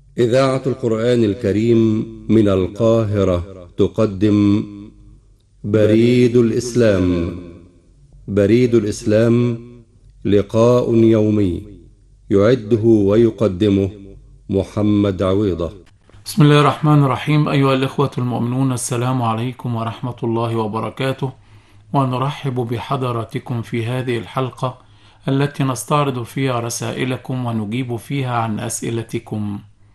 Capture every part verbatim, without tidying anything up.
إذاعة القرآن الكريم من القاهرة تقدم بريد الإسلام. بريد الإسلام لقاء يومي يعده ويقدمه محمد عويضة. بسم الله الرحمن الرحيم. أيها الإخوة المؤمنون، السلام عليكم ورحمة الله وبركاته، ونرحب بحضراتكم في هذه الحلقة التي نستعرض فيها رسائلكم ونجيب فيها عن أسئلتكم.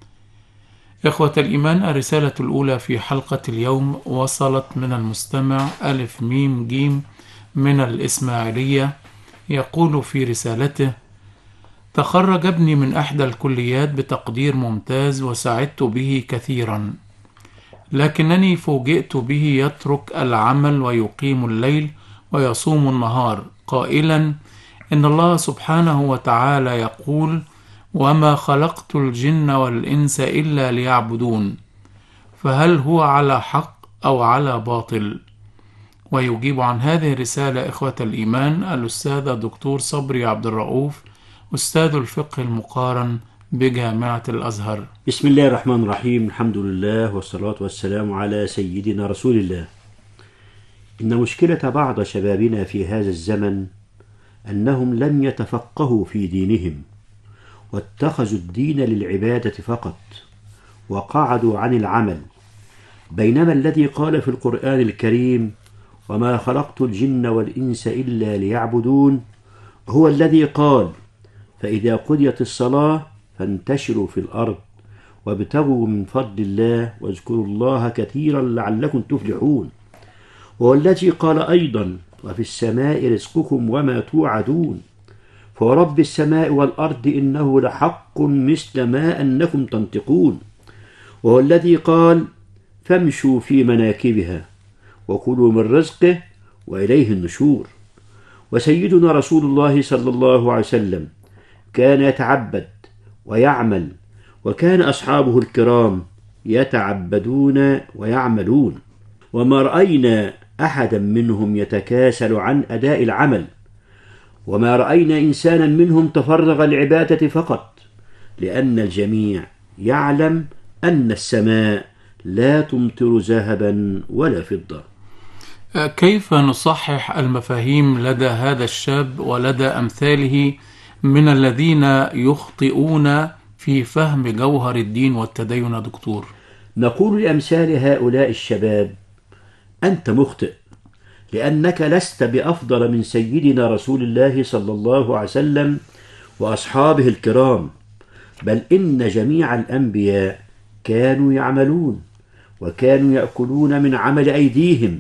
إخوة الإيمان، الرسالة الأولى في حلقة اليوم وصلت من المستمع ألف ميم جيم من الإسماعيلية، يقول في رسالته: تخرج ابني من إحدى الكليات بتقدير ممتاز وسعدت به كثيرا، لكنني فوجئت به يترك العمل ويقيم الليل ويصوم النهار، قائلا إن الله سبحانه وتعالى يقول: وما خلقت الجن والإنس إلا ليعبدون، فهل هو على حق أو على باطل؟ ويجيب عن هذه الرسالة إخوة الإيمان الأستاذ الدكتور صبري عبد الرؤوف، أستاذ الفقه المقارن بجامعة الأزهر. بسم الله الرحمن الرحيم. الحمد لله والصلاة والسلام على سيدنا رسول الله. إن مشكلة بعض شبابنا في هذا الزمن أنهم لم يتفقهوا في دينهم، واتخذوا الدين للعبادة فقط، وقعدوا عن العمل، بينما الذي قال في القرآن الكريم: وما خلقت الجن والإنس إلا ليعبدون، هو الذي قال: فإذا قضيت الصلاة فانتشروا في الأرض وابتغوا من فضل الله واذكروا الله كثيرا لعلكم تفلحون. وهو الذي قال أيضا: وفي السماء رزقكم وما توعدون، فورب السماء والأرض إنه لحق مثل ما أنكم تنطقون. وهو الذي قال: فامشوا في مناكبها وكلوا من رزقه وإليه النشور. وسيدنا رسول الله صلى الله عليه وسلم كان يتعبد ويعمل، وكان أصحابه الكرام يتعبدون ويعملون، وما رأينا أحدا منهم يتكاسل عن أداء العمل، وما رأينا إنسانا منهم تفرغ العبادة فقط، لأن الجميع يعلم أن السماء لا تمطر ذهبا ولا فضة. كيف نصحح المفاهيم لدى هذا الشاب ولدى أمثاله من الذين يخطئون في فهم جوهر الدين والتدين دكتور؟ نقول لأمثال هؤلاء الشباب: أنت مخطئ، لأنك لست بأفضل من سيدنا رسول الله صلى الله عليه وسلم وأصحابه الكرام، بل إن جميع الأنبياء كانوا يعملون وكانوا يأكلون من عمل أيديهم.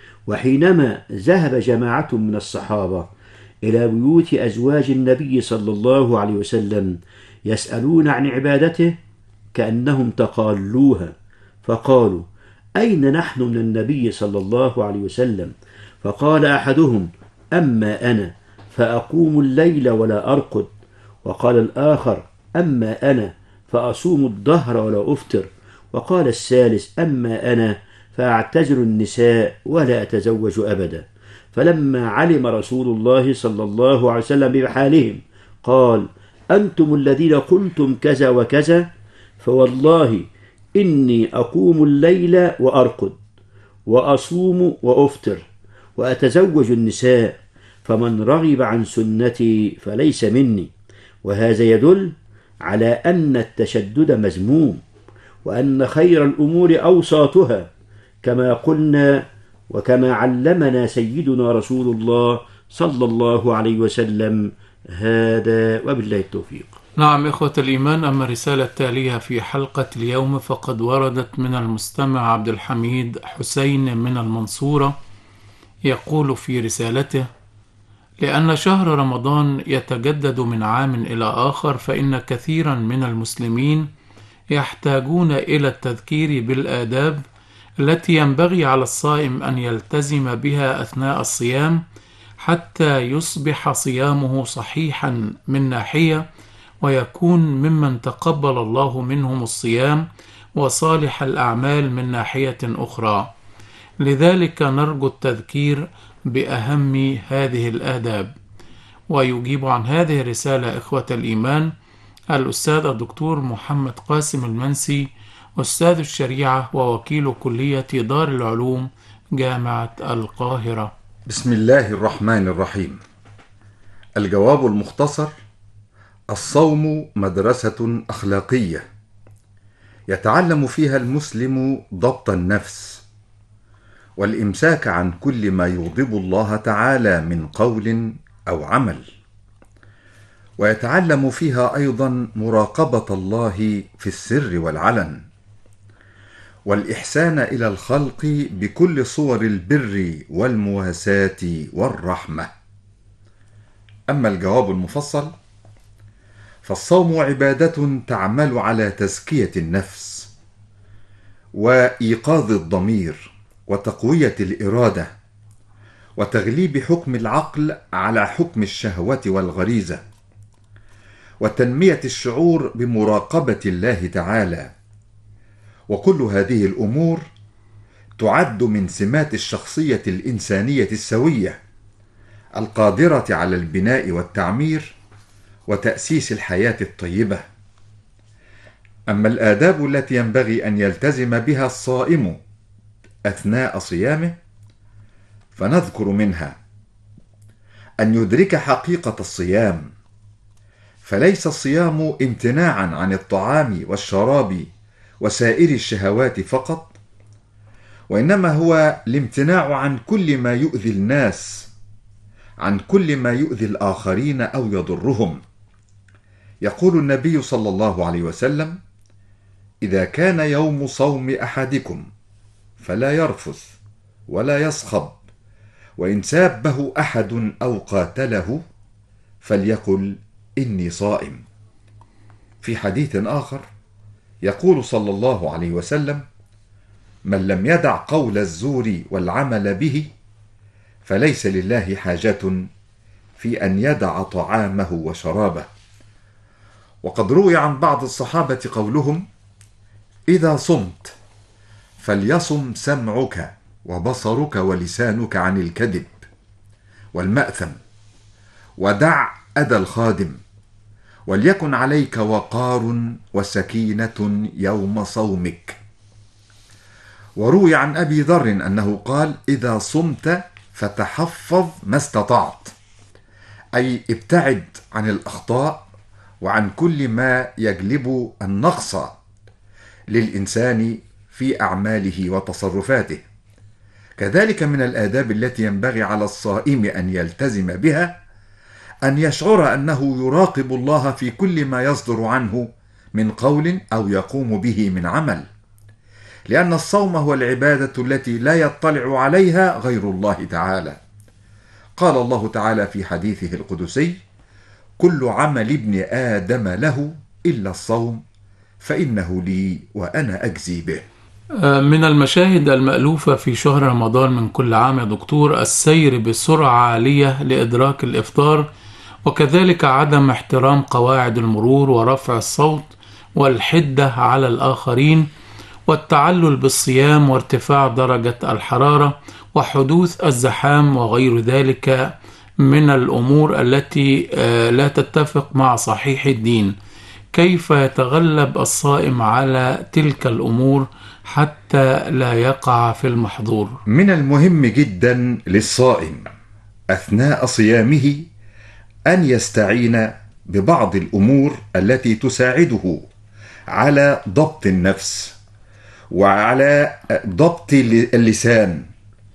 وحينما ذهب جماعة من الصحابة إلى بيوت أزواج النبي صلى الله عليه وسلم يسألون عن عبادته، كأنهم تقالوها، فقالوا: أين نحن من النبي صلى الله عليه وسلم؟ فقال أحدهم: أما أنا فأقوم الليل ولا أرقد. وقال الآخر: أما أنا فأصوم الدهر ولا أفطر. وقال الثالث: أما أنا فأعتزل النساء ولا أتزوج أبدا. فلما علم رسول الله صلى الله عليه وسلم بحالهم قال: أنتم الذين قلتم كذا وكذا، فوالله إني أقوم الليل وأرقد وأصوم وأفطر وأتزوج النساء، فمن رغب عن سنتي فليس مني. وهذا يدل على أن التشدد مذموم، وأن خير الأمور أوساطها، كما قلنا وكما علمنا سيدنا رسول الله صلى الله عليه وسلم. هذا وبالله التوفيق. نعم إخوة الإيمان، أما الرسالة التالية في حلقة اليوم فقد وردت من المستمع عبد الحميد حسين من المنصورة، يقول في رسالته: لأن شهر رمضان يتجدد من عام إلى آخر، فإن كثيرا من المسلمين يحتاجون إلى التذكير بالآداب التي ينبغي على الصائم أن يلتزم بها أثناء الصيام، حتى يصبح صيامه صحيحا من ناحية، ويكون ممن تقبل الله منهم الصيام وصالح الأعمال من ناحية أخرى. لذلك نرجو التذكير بأهم هذه الآداب. ويجيب عن هذه الرسالة إخوة الإيمان الأستاذ الدكتور محمد قاسم المنسي، أستاذ الشريعة ووكيل كلية دار العلوم جامعة القاهرة. بسم الله الرحمن الرحيم. الجواب المختصر: الصوم مدرسة أخلاقية يتعلم فيها المسلم ضبط النفس والإمساك عن كل ما يغضب الله تعالى من قول أو عمل، ويتعلم فيها أيضا مراقبة الله في السر والعلن، والإحسان إلى الخلق بكل صور البر والمواساة والرحمة. أما الجواب المفصل: فالصوم عبادة تعمل على تزكية النفس وإيقاظ الضمير وتقوية الإرادة وتغليب حكم العقل على حكم الشهوة والغريزة وتنمية الشعور بمراقبة الله تعالى. وكل هذه الأمور تعد من سمات الشخصية الإنسانية السوية القادرة على البناء والتعمير وتأسيس الحياة الطيبة. أما الآداب التي ينبغي أن يلتزم بها الصائم أثناء صيامه فنذكر منها أن يدرك حقيقة الصيام، فليس الصيام امتناعا عن الطعام والشراب وسائر الشهوات فقط، وإنما هو الامتناع عن كل ما يؤذي الناس، عن كل ما يؤذي الآخرين أو يضرهم. يقول النبي صلى الله عليه وسلم: إذا كان يوم صوم أحدكم فلا يرفث ولا يصخب، وإن سابه أحد أو قاتله فليقل إني صائم. في حديث آخر يقول صلى الله عليه وسلم: من لم يدع قول الزور والعمل به فليس لله حاجة في أن يدع طعامه وشرابه. وقد روي عن بعض الصحابة قولهم: إذا صمت فليصم سمعك وبصرك ولسانك عن الكذب والمأثم، ودع أذى الخادم، وليكن عليك وقار وسكينة يوم صومك. وروي عن أبي ذر أنه قال: إذا صمت فتحفظ ما استطعت، أي ابتعد عن الأخطاء وعن كل ما يجلب النقص للإنسان في أعماله وتصرفاته. كذلك من الآداب التي ينبغي على الصائم أن يلتزم بها أن يشعر أنه يراقب الله في كل ما يصدر عنه من قول أو يقوم به من عمل، لأن الصوم هو العبادة التي لا يطلع عليها غير الله تعالى. قال الله تعالى في حديثه القدسي: كل عمل ابن آدم له إلا الصوم فإنه لي وأنا أجزي به. من المشاهد المألوفة في شهر رمضان من كل عام يا دكتور السير بسرعة عالية لإدراك الإفطار، وكذلك عدم احترام قواعد المرور ورفع الصوت والحدة على الآخرين والتعلل بالصيام وارتفاع درجة الحرارة وحدوث الزحام وغير ذلك من الأمور التي لا تتفق مع صحيح الدين. كيف يتغلب الصائم على تلك الأمور حتى لا يقع في المحظور؟ من المهم جدا للصائم أثناء صيامه أن يستعين ببعض الأمور التي تساعده على ضبط النفس وعلى ضبط اللسان،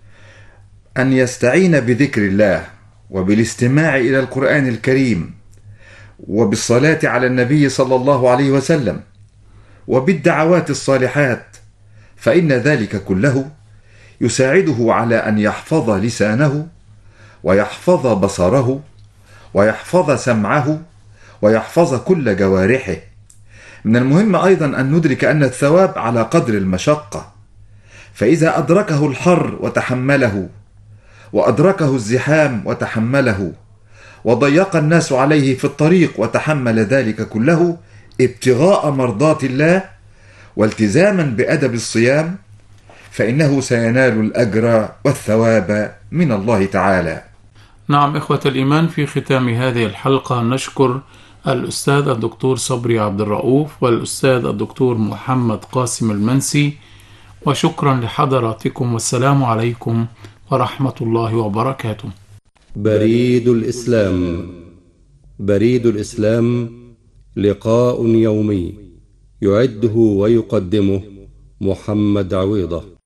أن يستعين بذكر الله وبالاستماع إلى القرآن الكريم وبالصلاة على النبي صلى الله عليه وسلم وبالدعوات الصالحات، فإن ذلك كله يساعده على أن يحفظ لسانه ويحفظ بصره ويحفظ سمعه ويحفظ كل جوارحه. من المهم أيضا أن ندرك أن الثواب على قدر المشقة، فإذا أدركه الحر وتحمله، وأدركه الزحام وتحمله، وضيق الناس عليه في الطريق وتحمل ذلك كله ابتغاء مرضات الله والتزاما بأدب الصيام، فإنه سينال الأجر والثواب من الله تعالى. نعم إخوة الإيمان، في ختام هذه الحلقة نشكر الأستاذ الدكتور صبري عبد الرؤوف والأستاذ الدكتور محمد قاسم المنسي. وشكرا لحضراتكم، والسلام عليكم ورحمة الله وبركاته. بريد الإسلام. بريد الإسلام لقاء يومي يعده ويقدمه محمد عويضة.